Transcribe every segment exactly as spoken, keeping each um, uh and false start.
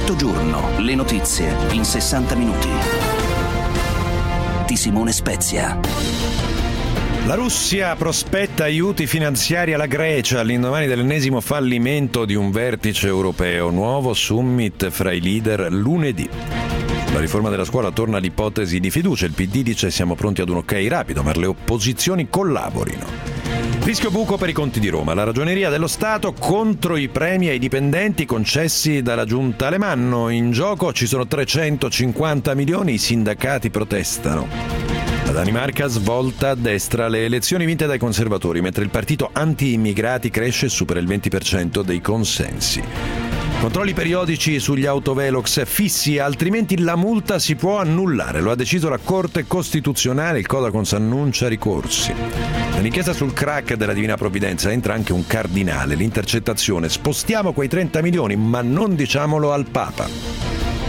Effetto giorno, le notizie in sessanta minuti. Di Simone Spezia. La Russia prospetta aiuti finanziari alla Grecia all'indomani dell'ennesimo fallimento di un vertice europeo. Nuovo summit fra i leader lunedì. La riforma della scuola torna all'ipotesi di fiducia. Il P D dice siamo pronti ad un ok rapido, ma le opposizioni collaborino. Rischio buco per i conti di Roma. La Ragioneria dello Stato contro i premi ai dipendenti concessi dalla giunta Alemanno. In gioco ci sono trecentocinquanta milioni, i sindacati protestano. La Danimarca svolta a destra, le elezioni vinte dai conservatori, mentre il partito anti-immigrati cresce e supera il venti per cento dei consensi. Controlli periodici sugli autovelox fissi, altrimenti la multa si può annullare. Lo ha deciso la Corte Costituzionale, il Codacons annuncia ricorsi. Nell'inchiesta sul crack della Divina Provvidenza entra anche un cardinale, l'intercettazione. Spostiamo quei trenta milioni, ma non diciamolo al Papa.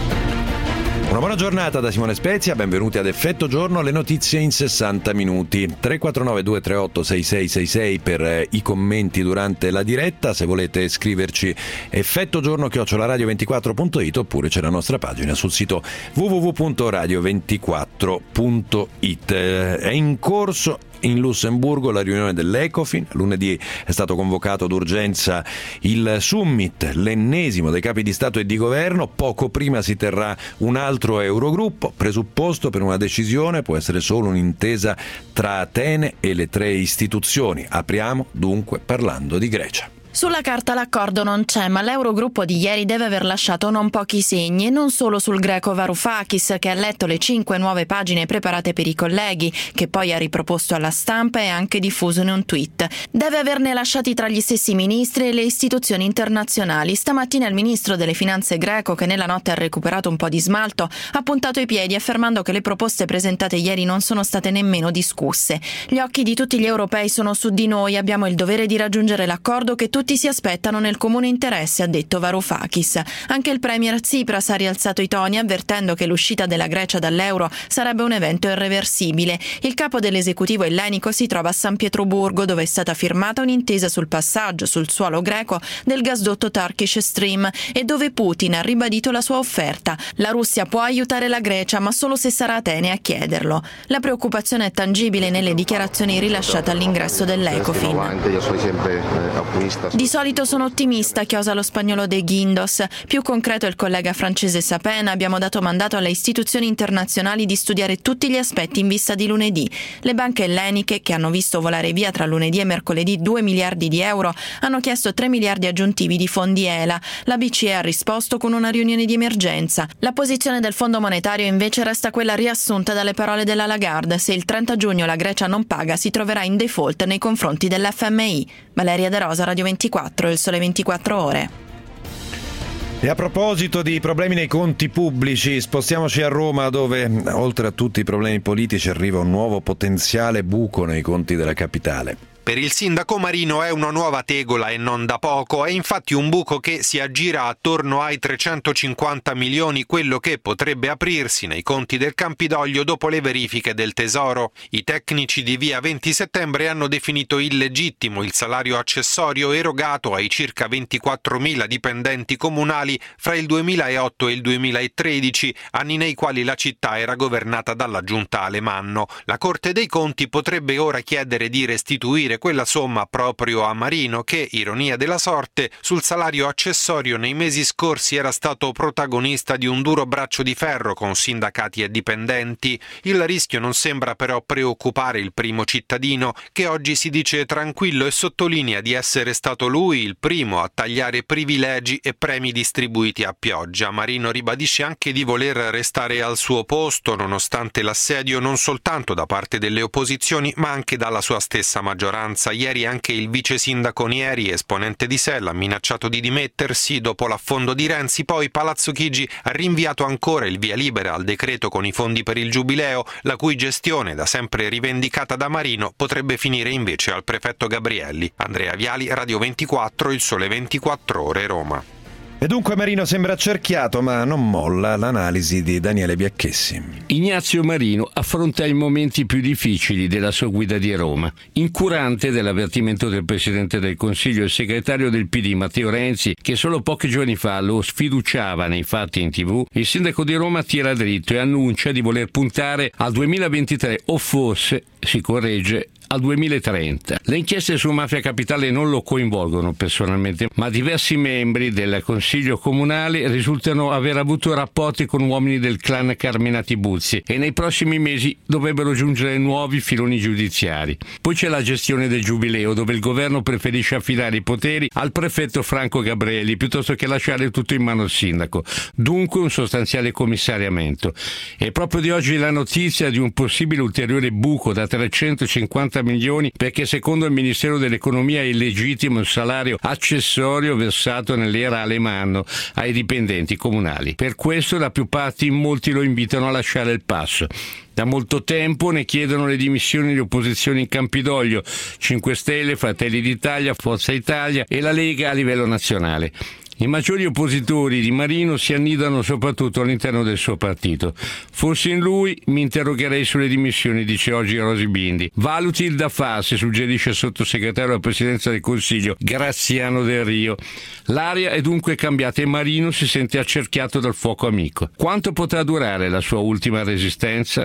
Una buona giornata da Simone Spezia, benvenuti ad Effetto Giorno, le notizie in sessanta minuti. tre quattro nove due tre otto sei sei sei sei per eh, i commenti durante la diretta. Se volete scriverci effettogiorno chiocciola radio ventiquattro punto it oppure c'è la nostra pagina sul sito w w w punto radio ventiquattro punto it. È in corso in Lussemburgo la riunione dell'Ecofin. Lunedì è stato convocato d'urgenza il summit, l'ennesimo dei capi di Stato e di Governo. Poco prima si terrà un altro Eurogruppo. Presupposto per una decisione può essere solo un'intesa tra Atene e le tre istituzioni. Apriamo dunque parlando di Grecia. Sulla carta l'accordo non c'è, ma l'Eurogruppo di ieri deve aver lasciato non pochi segni, e non solo sul greco Varoufakis, che ha letto le cinque nuove pagine preparate per i colleghi, che poi ha riproposto alla stampa e anche diffuso in un tweet. Deve averne lasciati tra gli stessi ministri e le istituzioni internazionali. Stamattina il ministro delle finanze greco, che nella notte ha recuperato un po' di smalto, ha puntato i piedi affermando che le proposte presentate ieri non sono state nemmeno discusse. Gli occhi di tutti gli europei sono su di noi, abbiamo il dovere di raggiungere l'accordo che tutti si aspettano nel comune interesse, ha detto Varoufakis. Anche il premier Tsipras ha rialzato i toni avvertendo che l'uscita della Grecia dall'euro sarebbe un evento irreversibile. Il capo dell'esecutivo ellenico si trova a San Pietroburgo, dove è stata firmata un'intesa sul passaggio sul suolo greco del gasdotto Turkish Stream e dove Putin ha ribadito la sua offerta. La Russia può aiutare la Grecia, ma solo se sarà Atene a chiederlo. La preoccupazione è tangibile nelle dichiarazioni rilasciate all'ingresso dell'Ecofin. Di solito sono ottimista, chiosa lo spagnolo De Guindos. Più concreto il collega francese Sapin: abbiamo dato mandato alle istituzioni internazionali di studiare tutti gli aspetti in vista di lunedì. Le banche elleniche, che hanno visto volare via tra lunedì e mercoledì due miliardi di euro, hanno chiesto tre miliardi aggiuntivi di fondi E L A. La B C E ha risposto con una riunione di emergenza. La posizione del Fondo Monetario invece resta quella riassunta dalle parole della Lagarde: se il trenta giugno la Grecia non paga si troverà in default nei confronti dell'F M I. Valeria De Rosa, Radio ventiquattro, Il Sole ventiquattro Ore. E a proposito di problemi nei conti pubblici, spostiamoci a Roma, dove oltre a tutti i problemi politici arriva un nuovo potenziale buco nei conti della capitale. Per il sindaco Marino è una nuova tegola e non da poco, è infatti un buco che si aggira attorno ai trecentocinquanta milioni, quello che potrebbe aprirsi nei conti del Campidoglio dopo le verifiche del Tesoro. I tecnici di via venti settembre hanno definito illegittimo il salario accessorio erogato ai circa ventiquattromila dipendenti comunali fra il duemilaotto e il duemilatredici, anni nei quali la città era governata dalla giunta Alemanno. La Corte dei Conti potrebbe ora chiedere di restituire quella somma proprio a Marino, che, ironia della sorte, sul salario accessorio nei mesi scorsi era stato protagonista di un duro braccio di ferro con sindacati e dipendenti. Il rischio non sembra però preoccupare il primo cittadino, che oggi si dice tranquillo e sottolinea di essere stato lui il primo a tagliare privilegi e premi distribuiti a pioggia. Marino ribadisce anche di voler restare al suo posto, nonostante l'assedio non soltanto da parte delle opposizioni, ma anche dalla sua stessa maggioranza. Ieri anche il vice sindaco Nieri, esponente di Sell, ha minacciato di dimettersi dopo l'affondo di Renzi. Poi Palazzo Chigi ha rinviato ancora il via libera al decreto con i fondi per il Giubileo, la cui gestione, da sempre rivendicata da Marino, potrebbe finire invece al prefetto Gabrielli. Andrea Viali, Radio ventiquattro, Il Sole ventiquattro Ore, Roma. E dunque Marino sembra accerchiato, ma non molla l'analisi di Daniele Biacchessi. Ignazio Marino affronta i momenti più difficili della sua guida di Roma. Incurante dell'avvertimento del Presidente del Consiglio e segretario del P D Matteo Renzi, che solo pochi giorni fa lo sfiduciava nei fatti in tivù, il sindaco di Roma tira dritto e annuncia di voler puntare al duemilaventitré o forse, si corregge, al duemilatrenta. Le inchieste su Mafia Capitale non lo coinvolgono personalmente, ma diversi membri del Consiglio Comunale risultano aver avuto rapporti con uomini del clan Carminati Buzzi e nei prossimi mesi dovrebbero giungere nuovi filoni giudiziari. Poi c'è la gestione del Giubileo, dove il governo preferisce affidare i poteri al prefetto Franco Gabrielli piuttosto che lasciare tutto in mano al sindaco. Dunque un sostanziale commissariamento. E proprio di oggi la notizia di un possibile ulteriore buco da trecentocinquanta milioni perché secondo il Ministero dell'Economia è illegittimo il salario accessorio versato nell'era Alemanno ai dipendenti comunali. Per questo da più parti molti lo invitano a lasciare il passo. Da molto tempo ne chiedono le dimissioni di opposizioni in Campidoglio, cinque Stelle, Fratelli d'Italia, Forza Italia e la Lega a livello nazionale. I maggiori oppositori di Marino si annidano soprattutto all'interno del suo partito. Fossi in lui mi interrogherei sulle dimissioni, dice oggi Rosy Bindi. Valuti il da farsi, suggerisce il sottosegretario alla Presidenza del Consiglio Graziano Del Rio. L'aria è dunque cambiata e Marino si sente accerchiato dal fuoco amico. Quanto potrà durare la sua ultima resistenza?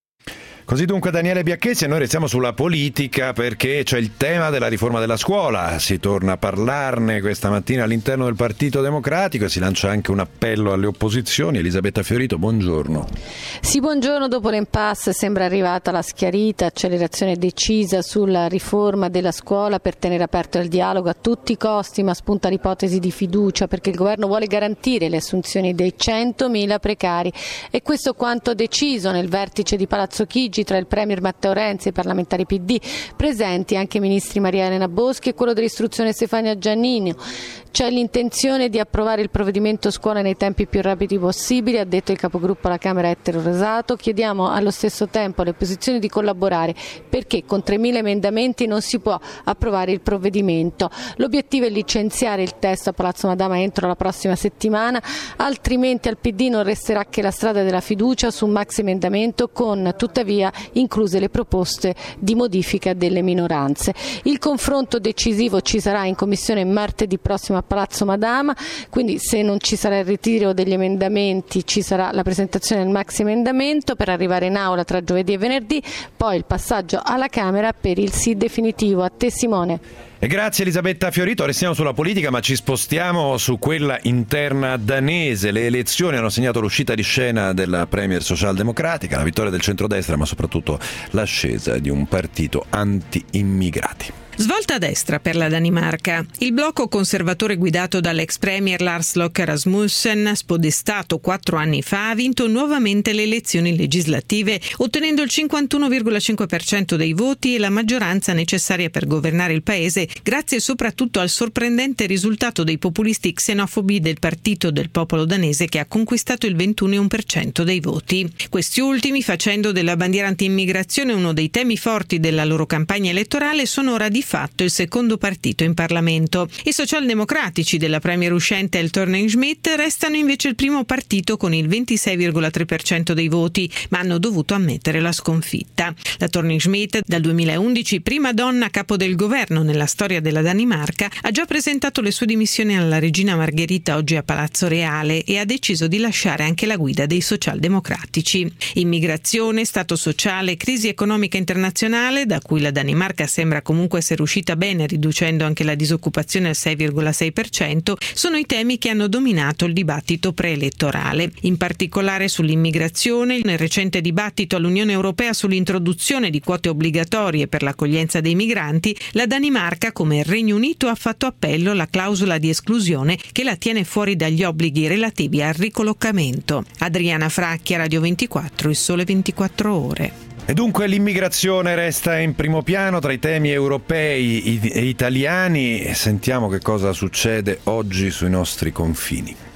Così dunque Daniele Biacchessi, e noi restiamo sulla politica perché c'è il tema della riforma della scuola. Si torna a parlarne questa mattina all'interno del Partito Democratico e si lancia anche un appello alle opposizioni. Elisabetta Fiorito, buongiorno. Sì, buongiorno. Dopo l'impasse sembra arrivata la schiarita accelerazione decisa sulla riforma della scuola per tenere aperto il dialogo a tutti i costi, ma spunta l'ipotesi di fiducia perché il governo vuole garantire le assunzioni dei centomila precari. E questo quanto deciso nel vertice di Palazzo Chigi tra il Premier Matteo Renzi e i parlamentari P D, presenti anche i ministri Maria Elena Boschi e quello dell'istruzione Stefania Giannini. C'è l'intenzione di approvare il provvedimento scuola nei tempi più rapidi possibili, ha detto il capogruppo alla Camera Ettore Rosato. Chiediamo allo stesso tempo alle opposizioni di collaborare perché con tremila emendamenti non si può approvare il provvedimento. L'obiettivo è licenziare il testo a Palazzo Madama entro la prossima settimana, altrimenti al P D non resterà che la strada della fiducia su un maxi emendamento con tuttavia incluse le proposte di modifica delle minoranze. Il confronto decisivo ci sarà in commissione martedì prossimo a Palazzo Madama, quindi se non ci sarà il ritiro degli emendamenti ci sarà la presentazione del maxi emendamento per arrivare in aula tra giovedì e venerdì, poi il passaggio alla Camera per il sì definitivo. A te Simone. E grazie Elisabetta Fiorito, restiamo sulla politica ma ci spostiamo su quella interna danese. Le elezioni hanno segnato l'uscita di scena della premier socialdemocratica, la vittoria del centrodestra ma soprattutto l'ascesa di un partito anti-immigrati. Svolta a destra per la Danimarca. Il blocco conservatore guidato dall'ex premier Lars Løkke Rasmussen, spodestato quattro anni fa, ha vinto nuovamente le elezioni legislative, ottenendo il cinquantuno virgola cinque per cento dei voti e la maggioranza necessaria per governare il paese, grazie soprattutto al sorprendente risultato dei populisti xenofobi del Partito del Popolo Danese, che ha conquistato il ventuno virgola uno per cento dei voti. Questi ultimi, facendo della bandiera anti-immigrazione uno dei temi forti della loro campagna elettorale, sono ora di fatto il secondo partito in Parlamento. I socialdemocratici della premier uscente El Thorning-Schmidt restano invece il primo partito con il ventisei virgola tre per cento dei voti, ma hanno dovuto ammettere la sconfitta. La Thorning-Schmidt, dal duemilaundici prima donna capo del governo nella storia della Danimarca, ha già presentato le sue dimissioni alla regina Margherita oggi a Palazzo Reale e ha deciso di lasciare anche la guida dei socialdemocratici. Immigrazione, stato sociale, crisi economica internazionale, da cui la Danimarca sembra comunque essere uscita bene riducendo anche la disoccupazione al sei virgola sei per cento, sono i temi che hanno dominato il dibattito preelettorale. In particolare sull'immigrazione, nel recente dibattito all'Unione Europea sull'introduzione di quote obbligatorie per l'accoglienza dei migranti, la Danimarca, come il Regno Unito, ha fatto appello alla clausola di esclusione che la tiene fuori dagli obblighi relativi al ricollocamento. Adriana Fracchia, Radio ventiquattro, Il Sole ventiquattro Ore. E dunque l'immigrazione resta in primo piano tra i temi europei e italiani. Sentiamo che cosa succede oggi sui nostri confini.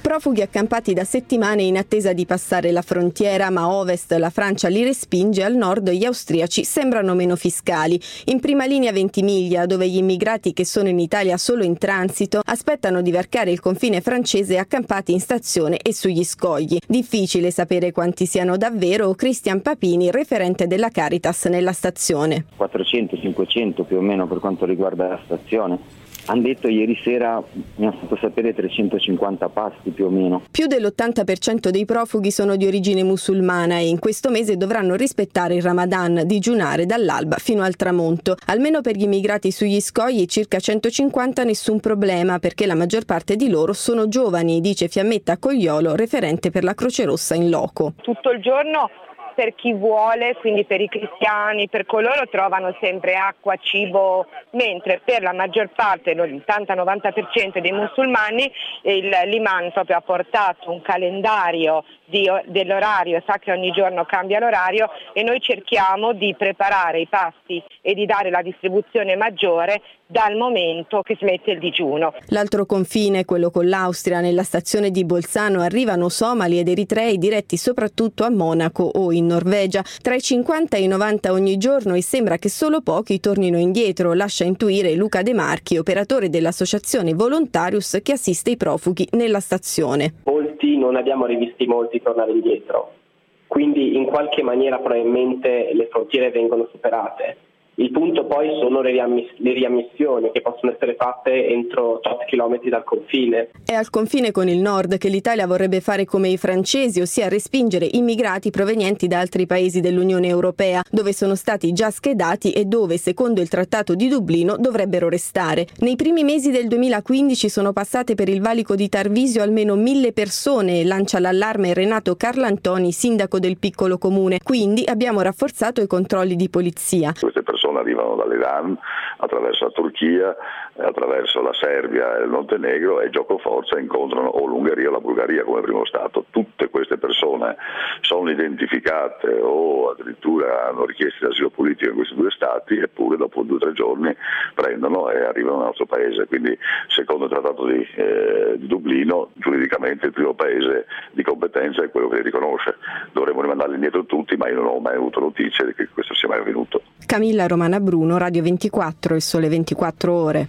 Profughi accampati da settimane in attesa di passare la frontiera, ma a ovest la Francia li respinge, al nord gli austriaci sembrano meno fiscali. In prima linea Ventimiglia, dove gli immigrati che sono in Italia solo in transito aspettano di varcare il confine francese accampati in stazione e sugli scogli. Difficile sapere quanti siano davvero. Cristian Papini, referente della Caritas nella stazione. quattrocento cinquecento più o meno per quanto riguarda la stazione. Hanno detto ieri sera, mi hanno fatto sapere, trecentocinquanta pasti più o meno. Più dell'ottanta per cento dei profughi sono di origine musulmana e in questo mese dovranno rispettare il Ramadan, digiunare dall'alba fino al tramonto. Almeno per gli immigrati sugli scogli, circa centocinquanta, nessun problema, perché la maggior parte di loro sono giovani, dice Fiammetta Cogliolo, referente per la Croce Rossa in loco. Tutto il giorno per chi vuole, quindi per i cristiani, per coloro trovano sempre acqua, cibo, mentre per la maggior parte, l'ottanta novanta per cento dei musulmani, il, l'imam proprio ha portato un calendario di, dell'orario, sa che ogni giorno cambia l'orario e noi cerchiamo di preparare i pasti e di dare la distribuzione maggiore dal momento che si mette il digiuno. L'altro confine, quello con l'Austria, nella stazione di Bolzano arrivano somali ed eritrei diretti soprattutto a Monaco o in Norvegia, tra i cinquanta e i novanta ogni giorno, e sembra che solo pochi tornino indietro, lascia intuire Luca De Marchi, operatore dell'associazione Volontarius che assiste i profughi nella stazione. Molti, non abbiamo rivisti molti tornare indietro, quindi in qualche maniera probabilmente le frontiere vengono superate. Il punto poi sono le, riammiss- le riammissioni che possono essere fatte entro tot chilometri dal confine. È al confine con il nord che l'Italia vorrebbe fare come i francesi, ossia respingere immigrati provenienti da altri paesi dell'Unione Europea, dove sono stati già schedati e dove, secondo il Trattato di Dublino, dovrebbero restare. Nei primi mesi del duemilaquindici sono passate per il valico di Tarvisio almeno mille persone, lancia l'allarme Renato Carlantoni, sindaco del piccolo comune. Quindi abbiamo rafforzato i controlli di polizia. Queste persone arrivano dall'Iran, attraverso la Turchia, attraverso la Serbia e il Montenegro, e gioco forza incontrano o l'Ungheria o la Bulgaria come primo stato. Tutte queste persone sono identificate o addirittura hanno richieste di asilo politico in questi due stati, eppure dopo due o tre giorni prendono e arrivano nel nostro paese. Quindi, secondo il Trattato di, eh, di Dublino, giuridicamente il primo paese di competenza è quello che li riconosce. Dovremmo rimandarli indietro tutti, ma io non ho mai avuto notizie che questo sia mai avvenuto. Camilla Romana Bruno, Radio ventiquattro, Il Sole ventiquattro Ore.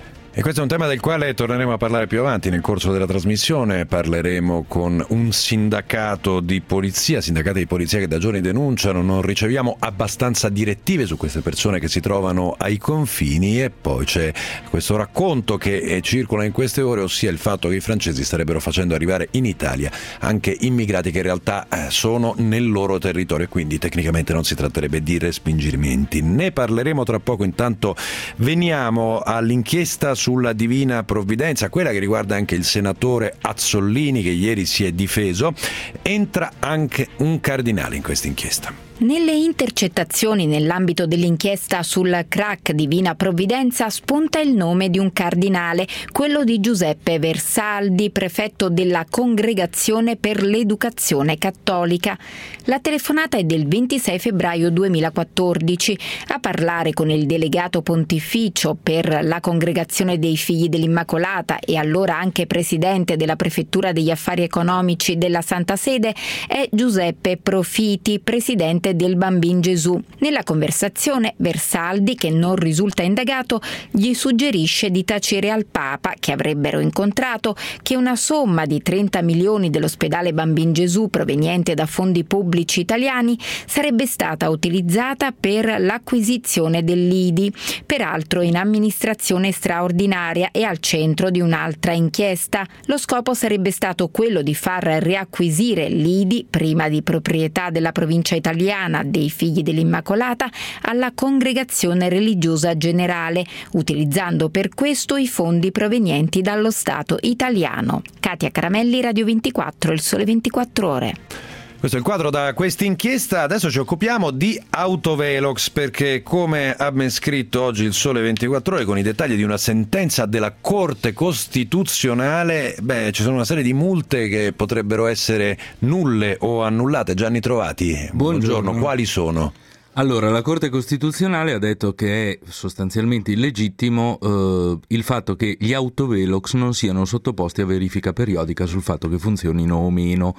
E questo è un tema del quale torneremo a parlare più avanti nel corso della trasmissione. Parleremo con un sindacato di polizia, sindacati di polizia che da giorni denunciano non riceviamo abbastanza direttive su queste persone che si trovano ai confini, e poi c'è questo racconto che circola in queste ore, ossia il fatto che i francesi starebbero facendo arrivare in Italia anche immigrati che in realtà sono nel loro territorio e quindi tecnicamente non si tratterebbe di respingimenti. Ne parleremo tra poco. Intanto veniamo all'inchiesta sulla Divina Provvidenza, quella che riguarda anche il senatore Azzollini che ieri si è difeso. Entra anche un cardinale in questa inchiesta. Nelle intercettazioni nell'ambito dell'inchiesta sul crack Divina Provvidenza spunta il nome di un cardinale, quello di Giuseppe Versaldi, prefetto della Congregazione per l'Educazione Cattolica. La telefonata è del ventisei febbraio duemilaquattordici. A parlare con il delegato pontificio per la Congregazione dei Figli dell'Immacolata e allora anche presidente della Prefettura degli Affari Economici della Santa Sede è Giuseppe Profiti, presidente del Bambin Gesù. Nella conversazione Versaldi, che non risulta indagato, gli suggerisce di tacere al Papa, che avrebbero incontrato, che una somma di trenta milioni dell'ospedale Bambin Gesù proveniente da fondi pubblici italiani sarebbe stata utilizzata per l'acquisizione dell'I D I, peraltro in amministrazione straordinaria e al centro di un'altra inchiesta. Lo scopo sarebbe stato quello di far riacquisire l'I D I, prima di proprietà della provincia italiana dei Figli dell'Immacolata, alla Congregazione Religiosa Generale, utilizzando per questo i fondi provenienti dallo Stato italiano. Katia Caramelli, Radio ventiquattro, Il Sole ventiquattro Ore. Questo è il quadro da questa inchiesta. Adesso ci occupiamo di Autovelox, perché come ha ben scritto oggi il Sole ventiquattro Ore con i dettagli di una sentenza della Corte Costituzionale, beh, ci sono una serie di multe che potrebbero essere nulle o annullate. Gianni Trovati, buongiorno, buongiorno. Quali sono? Allora, la Corte Costituzionale ha detto che è sostanzialmente illegittimo eh, il fatto che gli autovelox non siano sottoposti a verifica periodica sul fatto che funzionino o meno.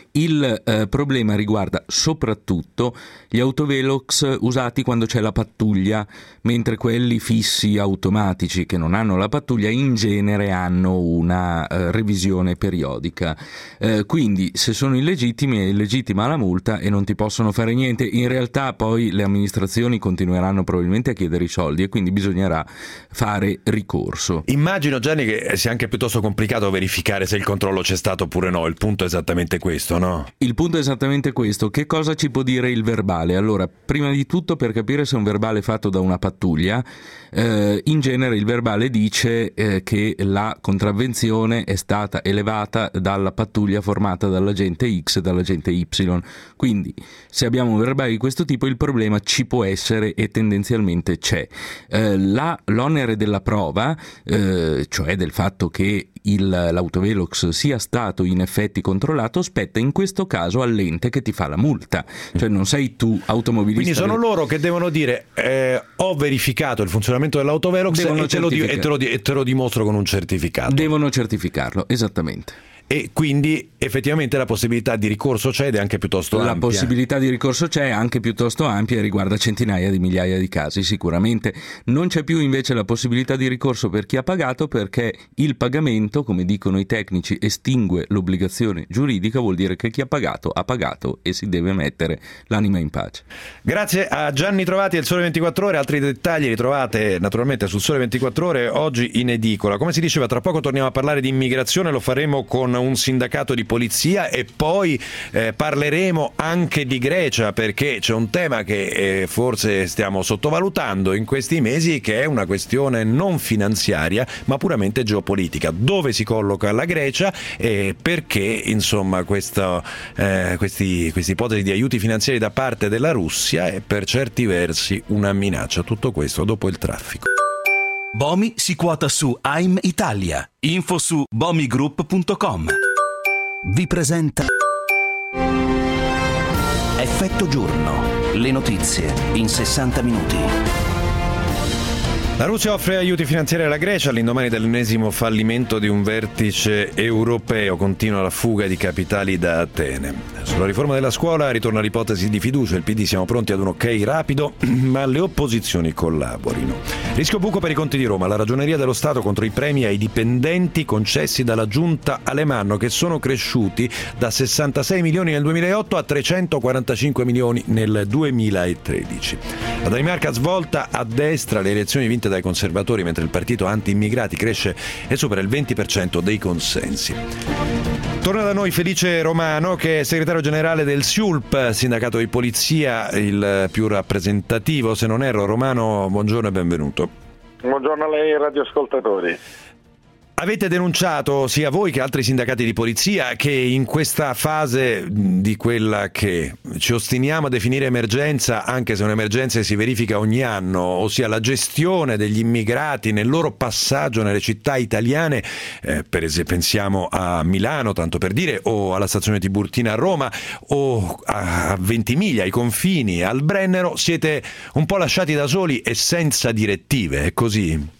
Il eh, problema riguarda soprattutto gli autovelox usati quando c'è la pattuglia, mentre quelli fissi automatici che non hanno la pattuglia in genere hanno una eh, revisione periodica. Eh, quindi se sono illegittimi è illegittima la multa e non ti possono fare niente. In realtà poi le amministrazioni continueranno probabilmente a chiedere i soldi e quindi bisognerà fare ricorso. Immagino, Gianni, che sia anche piuttosto complicato verificare se il controllo c'è stato oppure no. Il punto è esattamente questo, no? Il punto è esattamente questo. Che cosa ci può dire il verbale? Allora, prima di tutto, per capire se è un verbale fatto da una pattuglia, eh, in genere il verbale dice eh, che la contravvenzione è stata elevata dalla pattuglia formata dall'agente X e dall'agente Y. Quindi, se abbiamo un verbale di questo tipo, il problema ci può essere e tendenzialmente c'è. Eh, la, l'onere della prova, eh, cioè del fatto che il, l'autovelox sia stato in effetti controllato, spetta in questo caso all'ente che ti fa la multa, cioè non sei tu automobilista. Quindi sono loro che devono dire eh, ho verificato il funzionamento dell'autovelox e te, lo, e, te lo, e te lo dimostro con un certificato. Devono certificarlo, esattamente. E quindi effettivamente la possibilità di ricorso c'è ed è anche piuttosto la ampia. La possibilità di ricorso c'è, anche piuttosto ampia, e riguarda centinaia di migliaia di casi sicuramente. Non c'è più invece la possibilità di ricorso per chi ha pagato, perché il pagamento, come dicono i tecnici, estingue l'obbligazione giuridica. Vuol dire che chi ha pagato ha pagato e si deve mettere l'anima in pace. Grazie a Gianni Trovati del Sole ventiquattro Ore. Altri dettagli li trovate naturalmente sul Sole ventiquattro Ore oggi in edicola. Come si diceva, tra poco torniamo a parlare di immigrazione, lo faremo con un sindacato di polizia e poi eh, parleremo anche di Grecia, perché c'è un tema che eh, forse stiamo sottovalutando in questi mesi, che è una questione non finanziaria ma puramente geopolitica. Dove si colloca la Grecia e perché insomma questa eh, questi, queste ipotesi di aiuti finanziari da parte della Russia è per certi versi una minaccia. Tutto questo dopo il traffico. Bomi si quota su A I M Italia. Info su bomigroup punto com. Vi presenta Effetto Giorno. Le notizie in sessanta minuti. La Russia offre aiuti finanziari alla Grecia all'indomani dell'ennesimo fallimento di un vertice europeo. Continua la fuga di capitali da Atene. Sulla riforma della scuola ritorna l'ipotesi di fiducia. Il P D siamo pronti ad un ok rapido, ma le opposizioni collaborino. Rischio buco per i conti di Roma. La Ragioneria dello Stato contro i premi ai dipendenti concessi dalla giunta Alemanno, che sono cresciuti da sessantasei milioni nel duemilaotto a trecentoquarantacinque milioni nel duemilatredici. La Danimarca svolta a destra, le elezioni vinte dai conservatori, mentre il partito anti-immigrati cresce e supera il venti per cento dei consensi. Torna da noi Felice Romano, che è segretario generale del S I U L P, sindacato di polizia, il più rappresentativo, se non erro. Romano, buongiorno e benvenuto. Buongiorno a lei, radioascoltatori. Avete denunciato, sia voi che altri sindacati di polizia, che in questa fase di quella che ci ostiniamo a definire emergenza, anche se un'emergenza si verifica ogni anno, ossia la gestione degli immigrati nel loro passaggio nelle città italiane, eh, per esempio pensiamo a Milano, tanto per dire, o alla stazione Tiburtina a Roma, o a Ventimiglia, ai confini, al Brennero, siete un po' lasciati da soli e senza direttive, è così?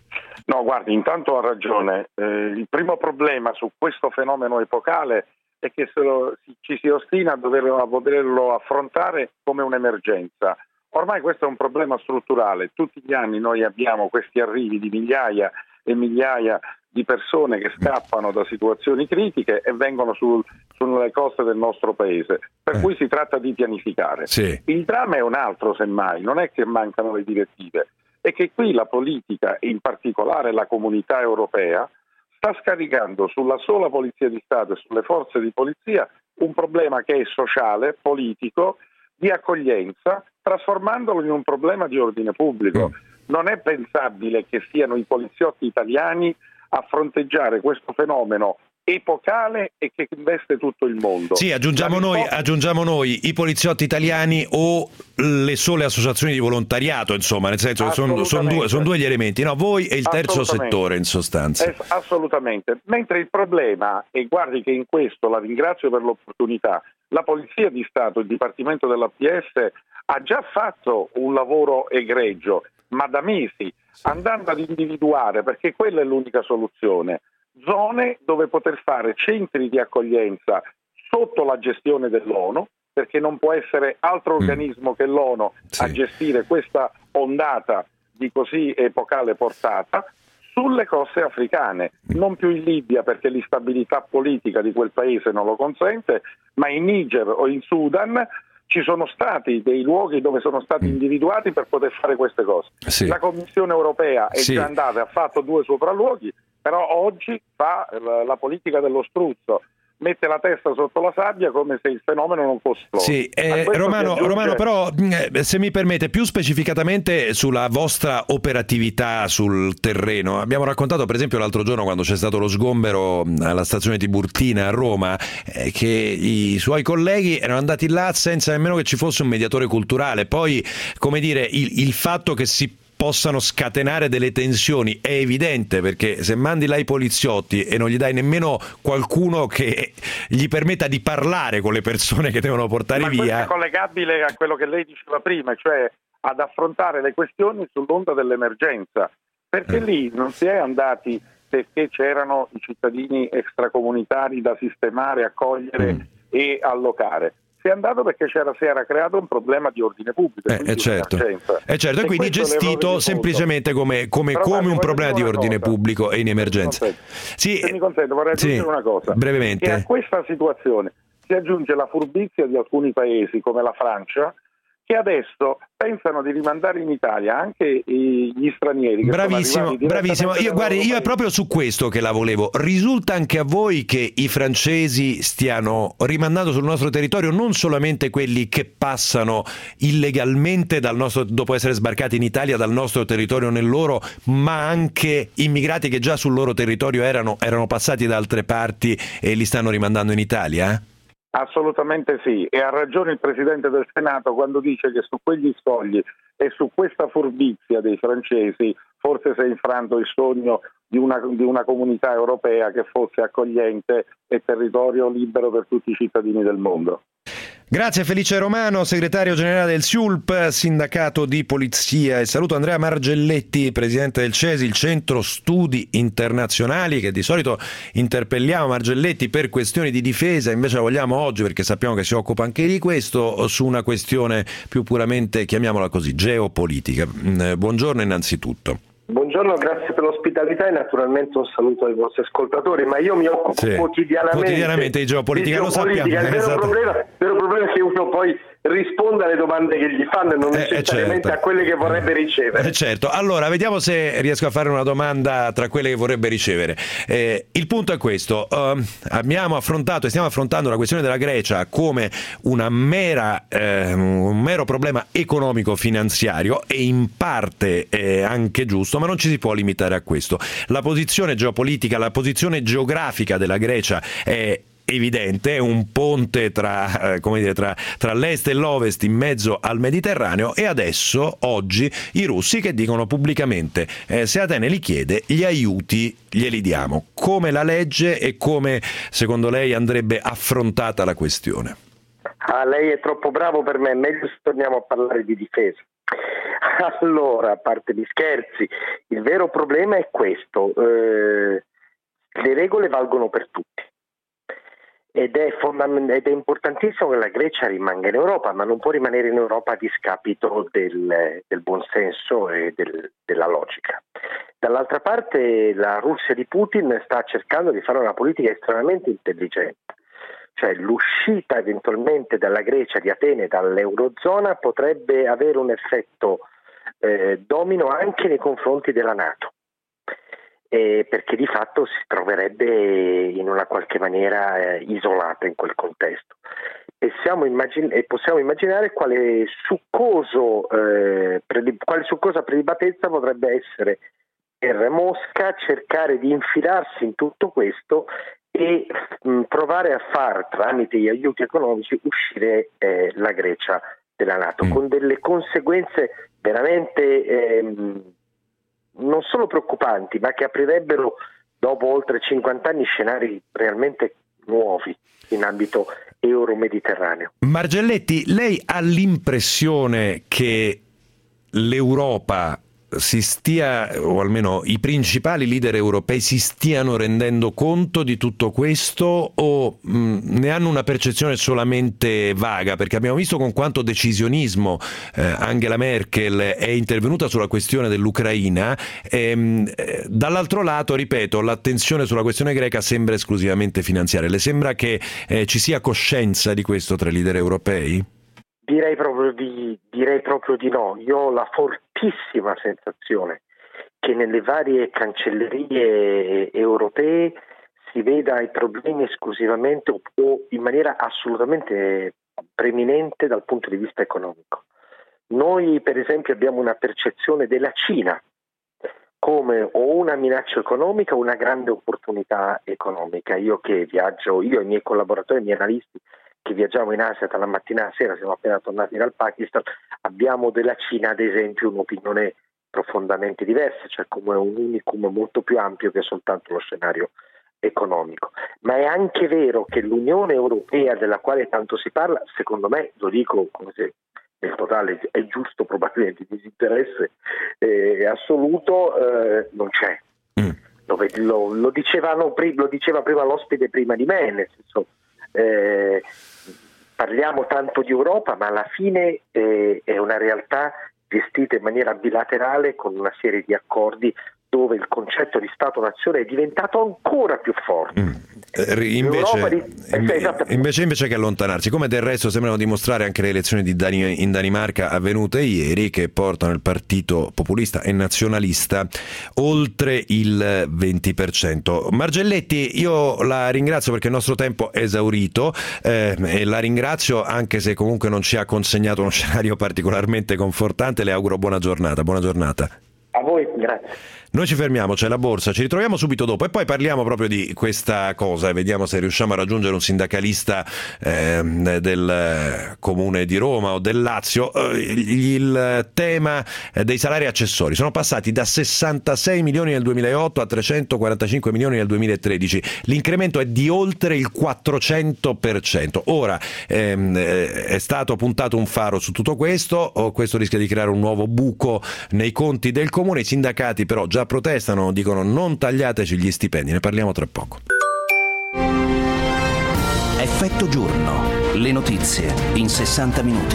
No, guardi, intanto ha ragione. Eh, il primo problema su questo fenomeno epocale è che se lo, ci si ostina a, doverlo, a volerlo affrontare come un'emergenza. Ormai questo è un problema strutturale. Tutti gli anni noi abbiamo questi arrivi di migliaia e migliaia di persone che scappano da situazioni critiche e vengono sul, sulle coste del nostro paese. Per eh. cui si tratta di pianificare. Sì. Il dramma è un altro, semmai. Non è che mancano le direttive. È che qui la politica, e in particolare la comunità europea, sta scaricando sulla sola Polizia di Stato e sulle forze di polizia un problema che è sociale, politico, di accoglienza, trasformandolo in un problema di ordine pubblico. Non è pensabile che siano i poliziotti italiani a fronteggiare questo fenomeno epocale e che investe tutto il mondo. Sì, aggiungiamo noi, aggiungiamo noi i poliziotti italiani o le sole associazioni di volontariato, insomma, nel senso che sono, sono, due, sono due gli elementi, no? Voi e il terzo settore, in sostanza. Eh, assolutamente. Mentre il problema, e guardi che in questo la ringrazio per l'opportunità, la Polizia di Stato, il Dipartimento della P S ha già fatto un lavoro egregio, ma da mesi, andando ad individuare, perché quella è l'unica soluzione, zone dove poter fare centri di accoglienza sotto la gestione dell'ONU, perché non può essere altro organismo che l'ONU Sì. a gestire questa ondata di così epocale portata, sulle coste africane, non più in Libia perché l'instabilità politica di quel paese non lo consente, ma in Niger o in Sudan ci sono stati dei luoghi dove sono stati individuati per poter fare queste cose. Sì. La Commissione europea è Sì. già andata, ha fatto due sopralluoghi, però oggi fa la, la politica dello struzzo, mette la testa sotto la sabbia come se il fenomeno non fosse loro. Sì, eh, Romano, aggiunge... Romano, però eh, se mi permette, più specificatamente sulla vostra operatività sul terreno. Abbiamo raccontato per esempio l'altro giorno, quando c'è stato lo sgombero alla stazione Tiburtina a Roma, eh, che i suoi colleghi erano andati là senza nemmeno che ci fosse un mediatore culturale. Poi, come dire, il, il fatto che si possano scatenare delle tensioni è evidente, perché se mandi là i poliziotti e non gli dai nemmeno qualcuno che gli permetta di parlare con le persone che devono portare Ma via. questo è collegabile a quello che lei diceva prima, cioè ad affrontare le questioni sull'onda dell'emergenza, perché eh. lì non si è andati perché c'erano i cittadini extracomunitari da sistemare, accogliere mm. e allocare. Si è andato perché c'era, si era creato un problema di ordine pubblico. Eh, è certo, è certo, e, e quindi gestito semplicemente come, come, come un problema di ordine cosa. pubblico e in emergenza. Sì, se mi consente, vorrei aggiungere sì, una cosa. Brevemente. Che a questa situazione si aggiunge la furbizia di alcuni paesi come la Francia, che adesso pensano di rimandare in Italia anche gli stranieri. Che bravissimo, bravissimo. Io, guardi, io è proprio su questo che la volevo. Risulta anche a voi che i francesi stiano rimandando sul nostro territorio non solamente quelli che passano illegalmente dal nostro, dopo essere sbarcati in Italia dal nostro territorio nel loro, ma anche immigrati che già sul loro territorio erano, erano passati da altre parti e li stanno rimandando in Italia? Assolutamente sì, e ha ragione il Presidente del Senato quando dice che su quegli scogli e su questa furbizia dei francesi forse si è infranto il sogno di una, di una comunità europea che fosse accogliente e territorio libero per tutti i cittadini del mondo. Grazie Felice Romano, segretario generale del S I U L P, sindacato di polizia, e saluto Andrea Margelletti, presidente del C E S I, il Centro Studi Internazionali, che di solito interpelliamo Margelletti per questioni di difesa, invece la vogliamo oggi perché sappiamo che si occupa anche di questo, su una questione più puramente, chiamiamola così, geopolitica. Buongiorno innanzitutto. Buongiorno, grazie per l'ospitalità e naturalmente un saluto ai vostri ascoltatori, ma io mi occupo sì, quotidianamente, quotidianamente di geopolitica, di geopolitica. Lo sappiamo. Il vero, esatto. problema, il vero problema è che uno poi risponda alle domande che gli fanno e non eh, necessariamente certo. a quelle che vorrebbe ricevere. Eh, certo, allora vediamo se riesco a fare una domanda tra quelle che vorrebbe ricevere. Eh, il punto è questo, uh, abbiamo affrontato e stiamo affrontando la questione della Grecia come una mera, eh, un mero problema economico-finanziario, e in parte è anche giusto, ma non ci si può limitare a questo. La posizione geopolitica, la posizione geografica della Grecia è evidente, è un ponte tra, eh, come dire, tra, tra l'est e l'ovest in mezzo al Mediterraneo, e adesso, oggi, i russi che dicono pubblicamente eh, se Atene li chiede gli aiuti glieli diamo. Come la legge e come secondo lei andrebbe affrontata la questione? Ah, lei è troppo bravo per me, meglio se torniamo a parlare di difesa. Allora, a parte gli scherzi, il vero problema è questo, eh, le regole valgono per tutti. Ed è, fondament- ed è importantissimo che la Grecia rimanga in Europa, ma non può rimanere in Europa a discapito del, del buonsenso e del, della logica. Dall'altra parte la Russia di Putin sta cercando di fare una politica estremamente intelligente, cioè l'uscita eventualmente dalla Grecia, di Atene, dall'Eurozona potrebbe avere un effetto eh, domino anche nei confronti della NATO. Eh, perché di fatto si troverebbe in una qualche maniera eh, isolata in quel contesto. E, immagin- e possiamo immaginare quale succoso, eh, pre- quale succosa prelibatezza potrebbe essere per Mosca cercare di infilarsi in tutto questo e mh, provare a far, tramite gli aiuti economici, uscire eh, la Grecia della NATO, mm. con delle conseguenze veramente ehm, non solo preoccupanti, ma che aprirebbero dopo oltre cinquanta anni scenari realmente nuovi in ambito euro-mediterraneo. Margelletti, lei ha l'impressione che l'Europa si stia, o almeno i principali leader europei si stiano rendendo conto di tutto questo, o mh, ne hanno una percezione solamente vaga? Perché abbiamo visto con quanto decisionismo eh, Angela Merkel è intervenuta sulla questione dell'Ucraina, e, mh, dall'altro lato, ripeto, l'attenzione sulla questione greca sembra esclusivamente finanziaria. Le sembra che eh, ci sia coscienza di questo tra i leader europei? Direi proprio di, direi proprio di no. Io ho la fortissima sensazione che nelle varie cancellerie europee si veda i problemi esclusivamente o, o in maniera assolutamente preminente dal punto di vista economico. Noi per esempio abbiamo una percezione della Cina come o una minaccia economica o una grande opportunità economica. Io che viaggio, io e i miei collaboratori, i miei analisti, che viaggiamo in Asia dalla mattina alla sera, siamo appena tornati dal Pakistan, abbiamo della Cina ad esempio un'opinione profondamente diversa, cioè come un unicum molto più ampio che soltanto lo scenario economico. Ma è anche vero che l'Unione Europea, della quale tanto si parla, secondo me, lo dico come se nel totale è giusto probabilmente disinteresse eh, assoluto, eh, non c'è. Mm. Lo, lo, lo, dicevano, lo diceva prima l'ospite prima di me, nel senso Eh, parliamo tanto di Europa, ma alla fine eh, è una realtà gestita in maniera bilaterale con una serie di accordi dove il concetto di Stato-nazione è diventato ancora più forte. Mm. Invece, di... invece, invece, invece che allontanarsi, come del resto sembrano dimostrare anche le elezioni di Dani- in Danimarca avvenute ieri, che portano il partito populista e nazionalista oltre il venti per cento. Margelletti, io la ringrazio perché il nostro tempo è esaurito eh, e la ringrazio anche se comunque non ci ha consegnato uno scenario particolarmente confortante. Le auguro buona giornata. Buona giornata. A voi, grazie. Noi ci fermiamo, c'è la borsa, ci ritroviamo subito dopo e poi parliamo proprio di questa cosa e vediamo se riusciamo a raggiungere un sindacalista eh, del Comune di Roma o del Lazio. Eh, il tema dei salari accessori sono passati da sessantasei milioni nel duemilaotto a trecentoquarantacinque milioni nel duemilatredici, l'incremento è di oltre il quattrocento per cento. Ora ehm, è stato puntato un faro su tutto questo, o questo rischia di creare un nuovo buco nei conti del Comune? I sindacati però già protestano, dicono non tagliateci gli stipendi, ne parliamo tra poco. Effetto giorno, le notizie in sessanta minuti.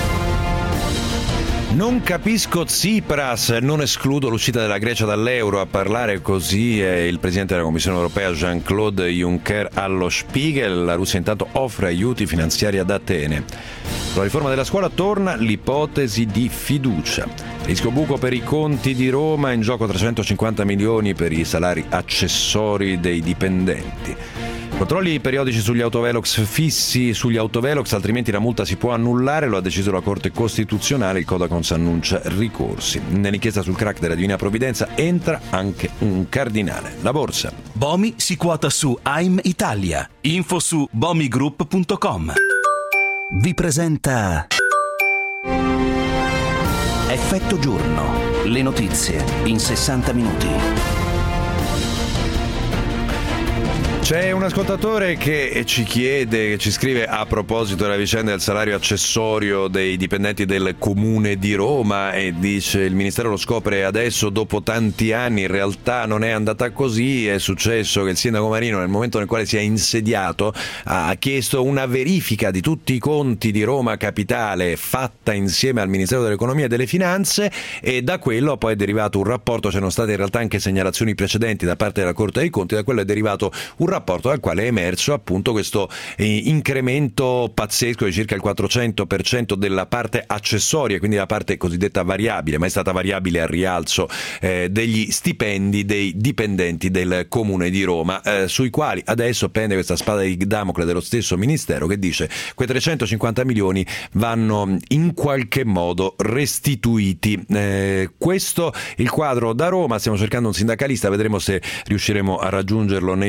Non capisco Tsipras, non escludo l'uscita della Grecia dall'euro. A parlare così è il presidente della Commissione europea Jean-Claude Juncker allo Spiegel. La Russia intanto offre aiuti finanziari ad Atene. Sulla riforma della scuola torna l'ipotesi di fiducia. Rischio buco per i conti di Roma, in gioco trecentocinquanta milioni per i salari accessori dei dipendenti. Controlli periodici sugli autovelox fissi sugli autovelox, altrimenti la multa si può annullare, lo ha deciso la Corte Costituzionale, il Codacons annuncia ricorsi. Nell'inchiesta sul crack della Divina Provvidenza entra anche un cardinale. La borsa. Bomi si quota su A I M Italia. Info su bomigroup punto com. Vi presenta Effetto giorno, le notizie in sessanta minuti. C'è un ascoltatore che ci chiede, che ci scrive a proposito della vicenda del salario accessorio dei dipendenti del Comune di Roma e dice: il Ministero lo scopre adesso dopo tanti anni, in realtà non è andata così, è successo che il sindaco Marino nel momento nel quale si è insediato ha chiesto una verifica di tutti i conti di Roma Capitale fatta insieme al Ministero dell'Economia e delle Finanze, e da quello poi è derivato un rapporto. C'erano state in realtà anche segnalazioni precedenti da parte della Corte dei Conti, da quello è derivato un rapporto dal quale è emerso appunto questo eh, incremento pazzesco di circa il quattrocento per cento della parte accessoria, quindi la parte cosiddetta variabile, ma è stata variabile al rialzo eh, degli stipendi dei dipendenti del Comune di Roma, eh, sui quali adesso pende questa spada di Damocle dello stesso Ministero che dice quei trecentocinquanta milioni vanno in qualche modo restituiti. Eh, questo il quadro da Roma, stiamo cercando un sindacalista, vedremo se riusciremo a raggiungerlo nei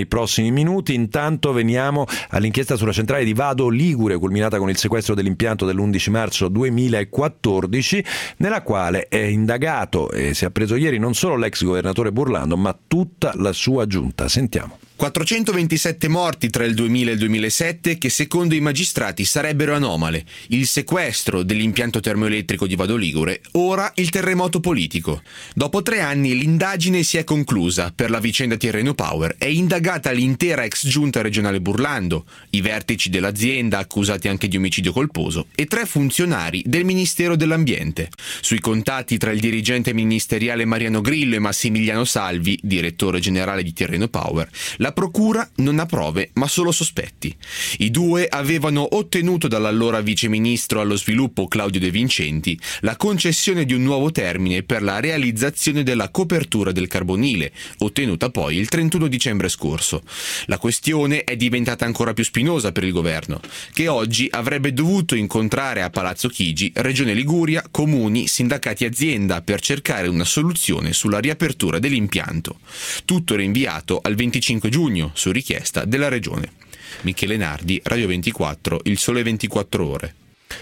nei prossimi minuti. Intanto veniamo all'inchiesta sulla centrale di Vado Ligure, culminata con il sequestro dell'impianto dell'undici marzo duemilaquattordici, nella quale è indagato e si è preso ieri non solo l'ex governatore Burlando, ma tutta la sua giunta. Sentiamo. quattrocentoventisette morti tra il duemila e il duemilasette che secondo i magistrati sarebbero anomale, il sequestro dell'impianto termoelettrico di Vado Ligure, ora il terremoto politico. Dopo tre anni l'indagine si è conclusa. Per la vicenda Tirreno Power è indagata l'intera ex giunta regionale Burlando, i vertici dell'azienda accusati anche di omicidio colposo e tre funzionari del Ministero dell'Ambiente. Sui contatti tra il dirigente ministeriale Mariano Grillo e Massimiliano Salvi, direttore generale di Tirreno Power, la procura non ha prove, ma solo sospetti. I due avevano ottenuto dall'allora viceministro allo sviluppo Claudio De Vincenti la concessione di un nuovo termine per la realizzazione della copertura del carbonile, ottenuta poi il trentuno dicembre scorso. La questione è diventata ancora più spinosa per il governo, che oggi avrebbe dovuto incontrare a Palazzo Chigi Regione Liguria, comuni, sindacati e azienda per cercare una soluzione sulla riapertura dell'impianto. Tutto rinviato al venticinque giugno su richiesta della Regione. Michele Nardi, Radio ventiquattro, Il Sole ventiquattro Ore.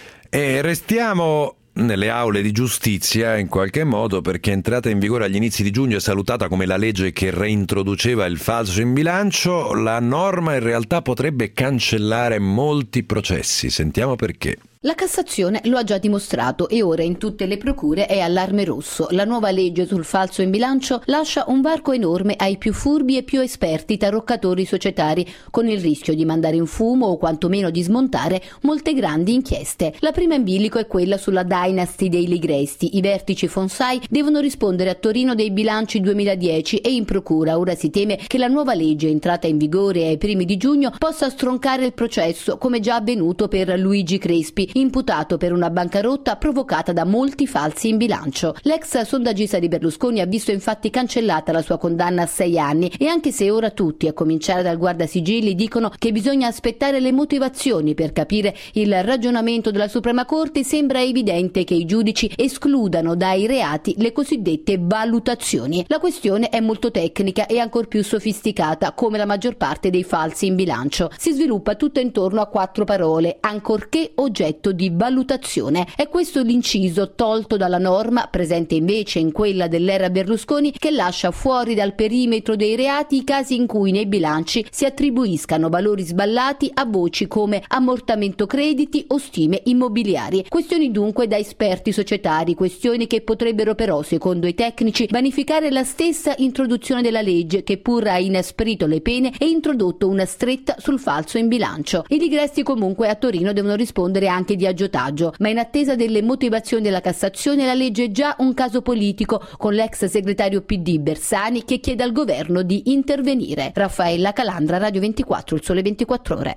E restiamo nelle aule di giustizia in qualche modo, perché è entrata in vigore agli inizi di giugno e salutata come la legge che reintroduceva il falso in bilancio. La norma in realtà potrebbe cancellare molti processi. Sentiamo perché. La Cassazione lo ha già dimostrato e ora in tutte le procure è allarme rosso. La nuova legge sul falso in bilancio lascia un varco enorme ai più furbi e più esperti taroccatori societari, con il rischio di mandare in fumo o quantomeno di smontare molte grandi inchieste. La prima in bilico è quella sulla Dynasty dei Ligresti. I vertici Fonsai devono rispondere a Torino dei bilanci duemiladieci e in procura ora si teme che la nuova legge, entrata in vigore ai primi di giugno, possa stroncare il processo, come già avvenuto per Luigi Crespi, imputato per una bancarotta provocata da molti falsi in bilancio. L'ex sondaggista di Berlusconi ha visto infatti cancellata la sua condanna a sei anni e anche se ora tutti, a cominciare dal guardasigilli, dicono che bisogna aspettare le motivazioni per capire il ragionamento della Suprema Corte, sembra evidente che i giudici escludano dai reati le cosiddette valutazioni. La questione è molto tecnica e ancor più sofisticata, come la maggior parte dei falsi in bilancio. Si sviluppa tutto intorno a quattro parole, ancorché oggetto di valutazione. È questo l'inciso tolto dalla norma, presente invece in quella dell'era Berlusconi, che lascia fuori dal perimetro dei reati i casi in cui nei bilanci si attribuiscano valori sballati a voci come ammortamento crediti o stime immobiliari. Questioni dunque da esperti societari, questioni che potrebbero però, secondo i tecnici, vanificare la stessa introduzione della legge, che pur ha inasprito le pene e introdotto una stretta sul falso in bilancio. I Ligresti comunque a Torino devono rispondere anche di aggiotaggio, ma in attesa delle motivazioni della Cassazione la legge è già un caso politico, con l'ex segretario P D Bersani che chiede al governo di intervenire. Raffaella Calandra, Radio ventiquattro, Il Sole ventiquattro Ore.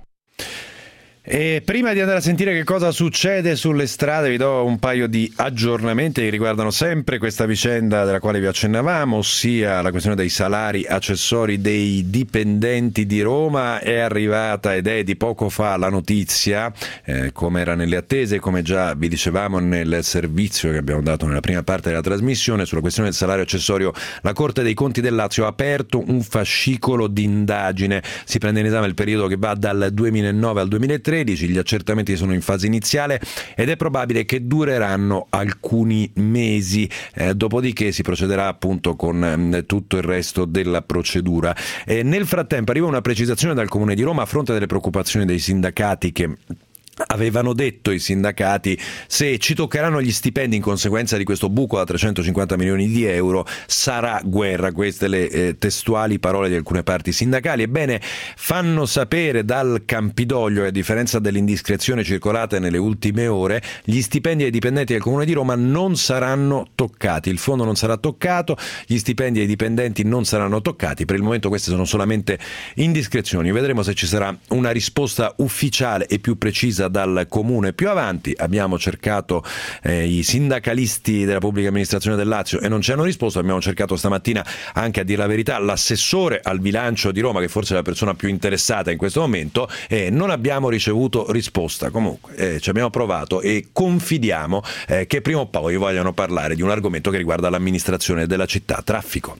E prima di andare a sentire che cosa succede sulle strade, vi do un paio di aggiornamenti che riguardano sempre questa vicenda della quale vi accennavamo, ossia la questione dei salari accessori dei dipendenti di Roma. È arrivata ed è di poco fa la notizia, eh, come era nelle attese, come già vi dicevamo nel servizio che abbiamo dato nella prima parte della trasmissione sulla questione del salario accessorio. La Corte dei Conti del Lazio ha aperto un fascicolo di indagine, si prende in esame il periodo che va dal duemilanove al duemilatredici. Gli accertamenti sono in fase iniziale ed è probabile che dureranno alcuni mesi, eh, dopodiché si procederà appunto con eh, tutto il resto della procedura. E nel frattempo arriva una precisazione dal Comune di Roma a fronte delle preoccupazioni dei sindacati che avevano detto i sindacati: se ci toccheranno gli stipendi in conseguenza di questo buco da trecentocinquanta milioni di euro sarà guerra. Queste le eh, testuali parole di alcune parti sindacali. Ebbene, fanno sapere dal Campidoglio che a differenza delle indiscrezioni circolate nelle ultime ore, gli stipendi ai dipendenti del Comune di Roma non saranno toccati, il fondo non sarà toccato, gli stipendi ai dipendenti non saranno toccati. Per il momento queste sono solamente indiscrezioni, vedremo se ci sarà una risposta ufficiale e più precisa dal Comune più avanti. Abbiamo cercato eh, i sindacalisti della pubblica amministrazione del Lazio e non ci hanno risposto. Abbiamo cercato stamattina anche, a dire la verità, l'assessore al bilancio di Roma, che forse è la persona più interessata in questo momento, e non abbiamo ricevuto risposta. Comunque eh, ci abbiamo provato e confidiamo eh, che prima o poi vogliano parlare di un argomento che riguarda l'amministrazione della città. Traffico.